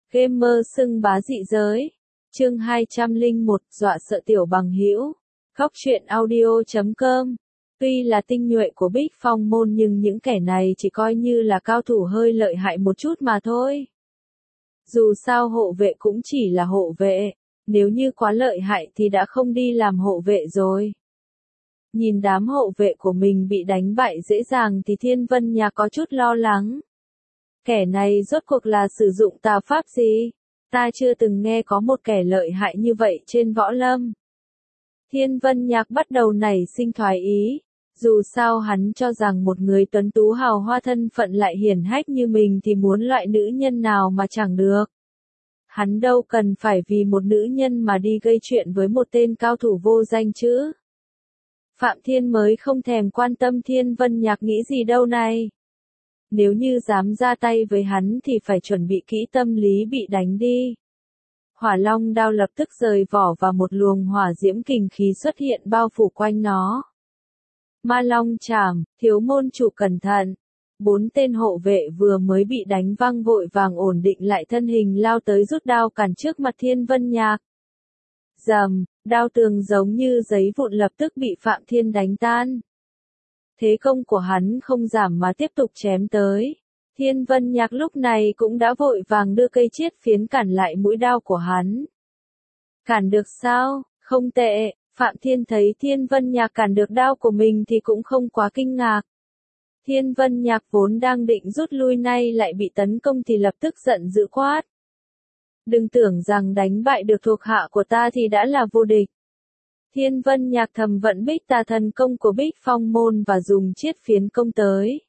Gamer xưng bá dị giới. Chương 201, dọa sợ tiểu bằng hữu. Góc truyện audio.com. Tuy là tinh nhuệ của Bích Phong môn nhưng những kẻ này chỉ coi như là cao thủ hơi lợi hại một chút mà thôi. Dù sao hộ vệ cũng chỉ là hộ vệ, nếu như quá lợi hại thì đã không đi làm hộ vệ rồi. Nhìn đám hộ vệ của mình bị đánh bại dễ dàng thì Thiên Vân Nhạc có chút lo lắng. Kẻ này rốt cuộc là sử dụng tà pháp gì? Ta chưa từng nghe có một kẻ lợi hại như vậy trên võ lâm. Thiên Vân Nhạc bắt đầu nảy sinh thoái ý. Dù sao hắn cho rằng một người tuấn tú hào hoa thân phận lại hiển hách như mình thì muốn loại nữ nhân nào mà chẳng được. Hắn đâu cần phải vì một nữ nhân mà đi gây chuyện với một tên cao thủ vô danh chứ. Phạm Thiên mới không thèm quan tâm Thiên Vân Nhạc nghĩ gì đâu này. Nếu như dám ra tay với hắn thì phải chuẩn bị kỹ tâm lý bị đánh đi. Hỏa Long đao lập tức rời vỏ và một luồng hỏa diễm kình khí xuất hiện bao phủ quanh nó. Ma Long chảm, thiếu môn chủ cẩn thận. 4 tên hộ vệ vừa mới bị đánh văng vội vàng ổn định lại thân hình lao tới rút đao cản trước mặt Thiên Vân Nhạc. Rầm, đao tường giống như giấy vụn lập tức bị Phạm Thiên đánh tan. Thế công của hắn không giảm mà tiếp tục chém tới. Thiên Vân Nhạc lúc này cũng đã vội vàng đưa cây chiết phiến cản lại mũi đao của hắn. Cản được sao? Không tệ. Phạm Thiên thấy Thiên Vân Nhạc cản được đao của mình thì cũng không quá kinh ngạc. Thiên Vân Nhạc vốn đang định rút lui nay lại bị tấn công thì lập tức giận dữ quát. Đừng tưởng rằng đánh bại được thuộc hạ của ta thì đã là vô địch. Thiên Vân Nhạc thầm vận Bích Tà thần công của Bích Phong môn và dùng chiết phiến công tới.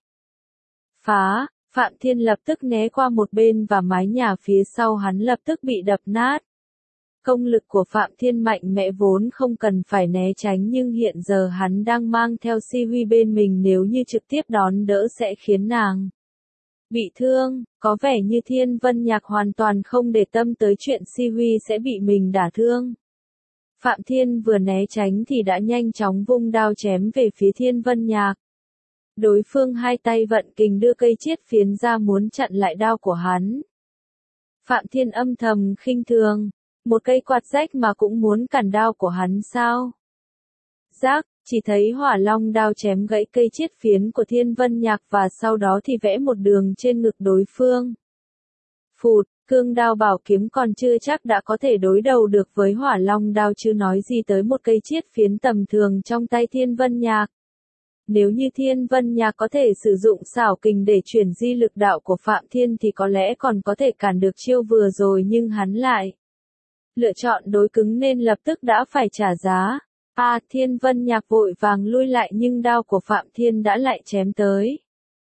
Phá, Phạm Thiên lập tức né qua một bên và mái nhà phía sau hắn lập tức bị đập nát. Công lực của Phạm Thiên mạnh mẽ vốn không cần phải né tránh nhưng hiện giờ hắn đang mang theo Si Huy bên mình nếu như trực tiếp đón đỡ sẽ khiến nàng bị thương, có vẻ như Thiên Vân Nhạc hoàn toàn không để tâm tới chuyện Si Huy sẽ bị mình đả thương. Phạm Thiên vừa né tránh thì đã nhanh chóng vung đao chém về phía Thiên Vân Nhạc. Đối phương hai tay vận kình đưa cây chiết phiến ra muốn chặn lại đao của hắn. Phạm Thiên âm thầm khinh thường, một cây quạt rách mà cũng muốn cản đao của hắn sao? Rác, chỉ thấy Hỏa Long đao chém gãy cây chiết phiến của Thiên Vân Nhạc và sau đó thì vẽ một đường trên ngực đối phương. Phụt, cương đao bảo kiếm còn chưa chắc đã có thể đối đầu được với Hỏa Long đao chứ nói gì tới một cây chiết phiến tầm thường trong tay Thiên Vân Nhạc. Nếu như Thiên Vân Nhạc có thể sử dụng xảo kình để chuyển di lực đạo của Phạm Thiên thì có lẽ còn có thể cản được chiêu vừa rồi nhưng hắn lại lựa chọn đối cứng nên lập tức đã phải trả giá. Thiên Vân Nhạc vội vàng lui lại nhưng đao của Phạm Thiên đã lại chém tới.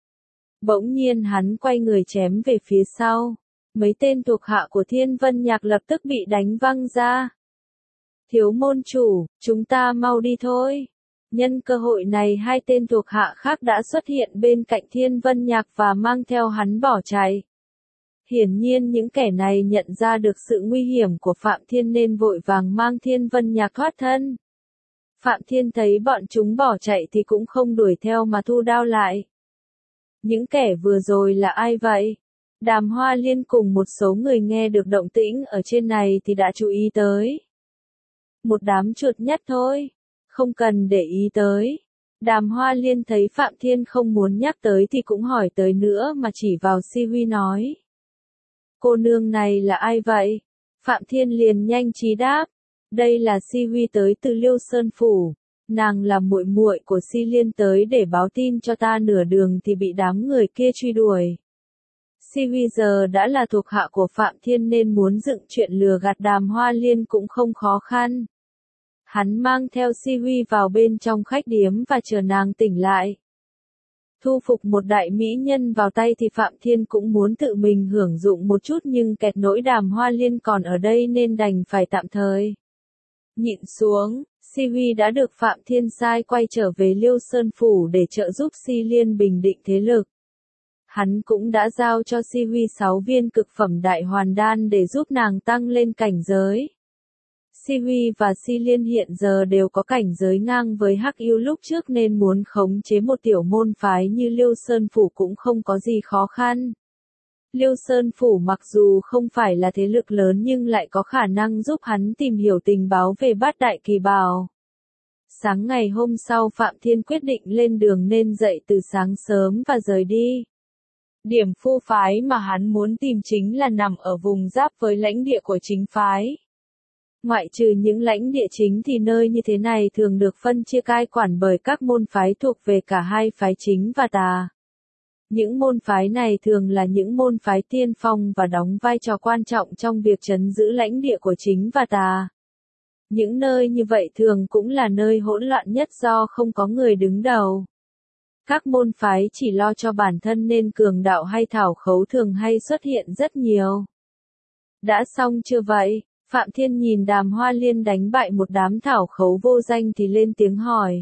Bỗng nhiên hắn quay người chém về phía sau. Mấy tên thuộc hạ của Thiên Vân Nhạc lập tức bị đánh văng ra. Thiếu môn chủ, chúng ta mau đi thôi. Nhân cơ hội này hai tên thuộc hạ khác đã xuất hiện bên cạnh Thiên Vân Nhạc và mang theo hắn bỏ chạy. Hiển nhiên những kẻ này nhận ra được sự nguy hiểm của Phạm Thiên nên vội vàng mang Thiên Vân Nhạc thoát thân. Phạm Thiên thấy bọn chúng bỏ chạy thì cũng không đuổi theo mà thu đao lại. Những kẻ vừa rồi là ai vậy? Đàm Hoa Liên cùng một số người nghe được động tĩnh ở trên này thì đã chú ý tới. Một đám chuột nhắt thôi, không cần để ý tới. Đàm Hoa Liên thấy Phạm Thiên không muốn nhắc tới thì cũng hỏi tới nữa mà chỉ vào Si Huy nói. Cô nương này là ai vậy? Phạm Thiên liền nhanh trí đáp. Đây là Si Huy tới từ Liêu Sơn Phủ. Nàng là muội muội của Si Liên tới để báo tin cho ta nửa đường thì bị đám người kia truy đuổi. Si Huy giờ đã là thuộc hạ của Phạm Thiên nên muốn dựng chuyện lừa gạt Đàm Hoa Liên cũng không khó khăn. Hắn mang theo Si Huy vào bên trong khách điếm và chờ nàng tỉnh lại. Thu phục một đại mỹ nhân vào tay thì Phạm Thiên cũng muốn tự mình hưởng dụng một chút nhưng kẹt nỗi Đàm Hoa Liên còn ở đây nên đành phải tạm thời nhịn xuống. Si Huy đã được Phạm Thiên sai quay trở về Liêu Sơn Phủ để trợ giúp Si Liên bình định thế lực. Hắn cũng đã giao cho Si Huy 6 viên cực phẩm đại hoàn đan để giúp nàng tăng lên cảnh giới. Si Huy và Si Liên hiện giờ đều có cảnh giới ngang với Hắc Yêu lúc trước nên muốn khống chế một tiểu môn phái như Liêu Sơn Phủ cũng không có gì khó khăn. Liêu Sơn Phủ mặc dù không phải là thế lực lớn nhưng lại có khả năng giúp hắn tìm hiểu tình báo về Bát Đại Kỳ Bảo. Sáng ngày hôm sau Phạm Thiên quyết định lên đường nên dậy từ sáng sớm và rời đi. Điểm phu phái mà hắn muốn tìm chính là nằm ở vùng giáp với lãnh địa của chính phái. Ngoại trừ những lãnh địa chính thì nơi như thế này thường được phân chia cai quản bởi các môn phái thuộc về cả hai phái chính và tà. Những môn phái này thường là những môn phái tiên phong và đóng vai trò quan trọng trong việc trấn giữ lãnh địa của chính và tà. Những nơi như vậy thường cũng là nơi hỗn loạn nhất do không có người đứng đầu. Các môn phái chỉ lo cho bản thân nên cường đạo hay thảo khấu thường hay xuất hiện rất nhiều. Đã xong chưa vậy? Phạm Thiên nhìn Đàm Hoa Liên đánh bại một đám thảo khấu vô danh thì lên tiếng hỏi.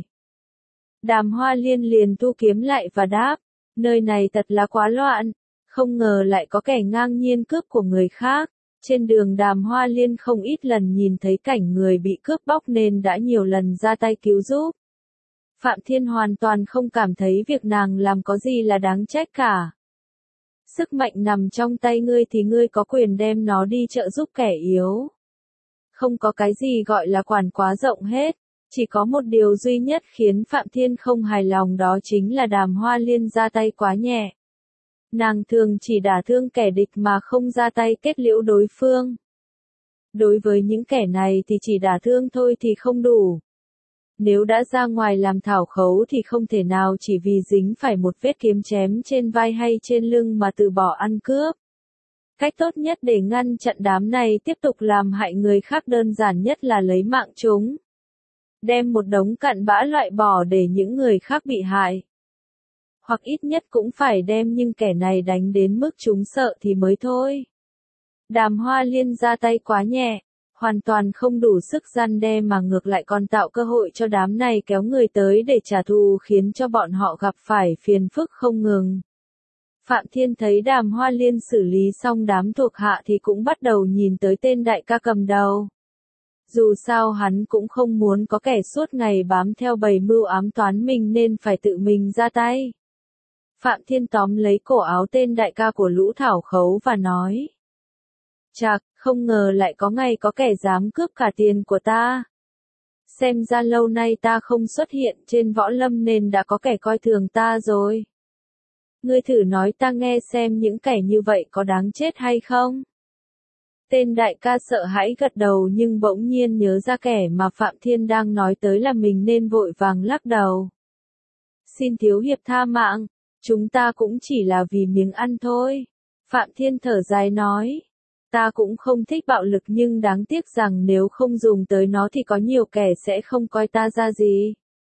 Đàm Hoa Liên liền thu kiếm lại và đáp, nơi này thật là quá loạn, không ngờ lại có kẻ ngang nhiên cướp của người khác. Trên đường Đàm Hoa Liên không ít lần nhìn thấy cảnh người bị cướp bóc nên đã nhiều lần ra tay cứu giúp. Phạm Thiên hoàn toàn không cảm thấy việc nàng làm có gì là đáng trách cả. Sức mạnh nằm trong tay ngươi thì ngươi có quyền đem nó đi trợ giúp kẻ yếu. Không có cái gì gọi là quản quá rộng hết, chỉ có một điều duy nhất khiến Phạm Thiên không hài lòng đó chính là Đàm Hoa Liên ra tay quá nhẹ. Nàng thường chỉ đả thương kẻ địch mà không ra tay kết liễu đối phương. Đối với những kẻ này thì chỉ đả thương thôi thì không đủ. Nếu đã ra ngoài làm thảo khấu thì không thể nào chỉ vì dính phải một vết kiếm chém trên vai hay trên lưng mà từ bỏ ăn cướp. Cách tốt nhất để ngăn chặn đám này tiếp tục làm hại người khác đơn giản nhất là lấy mạng chúng. Đem một đống cặn bã loại bỏ để những người khác bị hại. Hoặc ít nhất cũng phải đem những kẻ này đánh đến mức chúng sợ thì mới thôi. Đàm Hoa Liên ra tay quá nhẹ, hoàn toàn không đủ sức răn đe mà ngược lại còn tạo cơ hội cho đám này kéo người tới để trả thù khiến cho bọn họ gặp phải phiền phức không ngừng. Phạm Thiên thấy Đàm Hoa Liên xử lý xong đám thuộc hạ thì cũng bắt đầu nhìn tới tên đại ca cầm đầu. Dù sao hắn cũng không muốn có kẻ suốt ngày bám theo bầy mưu ám toán mình nên phải tự mình ra tay. Phạm Thiên tóm lấy cổ áo tên đại ca của lũ thảo khấu và nói. Chạc, không ngờ lại có ngày có kẻ dám cướp cả tiền của ta. Xem ra lâu nay ta không xuất hiện trên võ lâm nên đã có kẻ coi thường ta rồi. Ngươi thử nói ta nghe xem những kẻ như vậy có đáng chết hay không? Tên đại ca sợ hãi gật đầu nhưng bỗng nhiên nhớ ra kẻ mà Phạm Thiên đang nói tới là mình nên vội vàng lắc đầu. Xin thiếu hiệp tha mạng, chúng ta cũng chỉ là vì miếng ăn thôi. Phạm Thiên thở dài nói. Ta cũng không thích bạo lực nhưng đáng tiếc rằng nếu không dùng tới nó thì có nhiều kẻ sẽ không coi ta ra gì.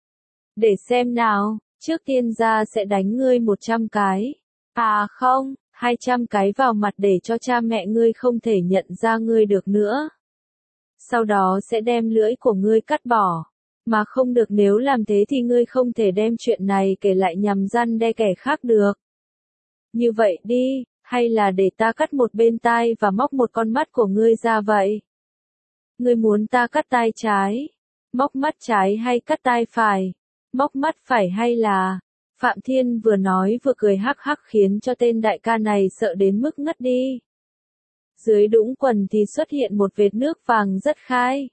Để xem nào, trước tiên ra sẽ đánh ngươi 100 cái. À không, 200 cái vào mặt để cho cha mẹ ngươi không thể nhận ra ngươi được nữa. Sau đó sẽ đem lưỡi của ngươi cắt bỏ. Mà không được, nếu làm thế thì ngươi không thể đem chuyện này kể lại nhằm răn đe kẻ khác được. Như vậy đi. Hay là để ta cắt một bên tai và móc một con mắt của ngươi ra vậy? Ngươi muốn ta cắt tai trái, móc mắt trái hay cắt tai phải? Móc mắt phải hay là... Phạm Thiên vừa nói vừa cười hắc hắc khiến cho tên đại ca này sợ đến mức ngất đi. Dưới đũng quần thì xuất hiện một vệt nước vàng rất khai.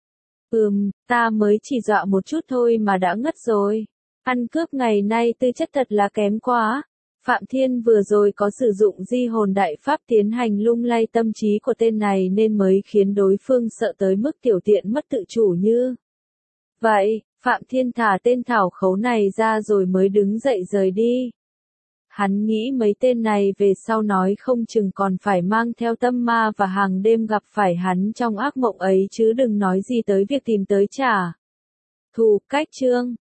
Ta mới chỉ dọa một chút thôi mà đã ngất rồi. Ăn cướp ngày nay tư chất thật là kém quá. Phạm Thiên vừa rồi có sử dụng di hồn đại pháp tiến hành lung lay tâm trí của tên này nên mới khiến đối phương sợ tới mức tiểu tiện mất tự chủ như. Vậy, Phạm Thiên thả tên thảo khấu này ra rồi mới đứng dậy rời đi. Hắn nghĩ mấy tên này về sau nói không chừng còn phải mang theo tâm ma và hàng đêm gặp phải hắn trong ác mộng ấy chứ đừng nói gì tới việc tìm tới trả thù. Cách chương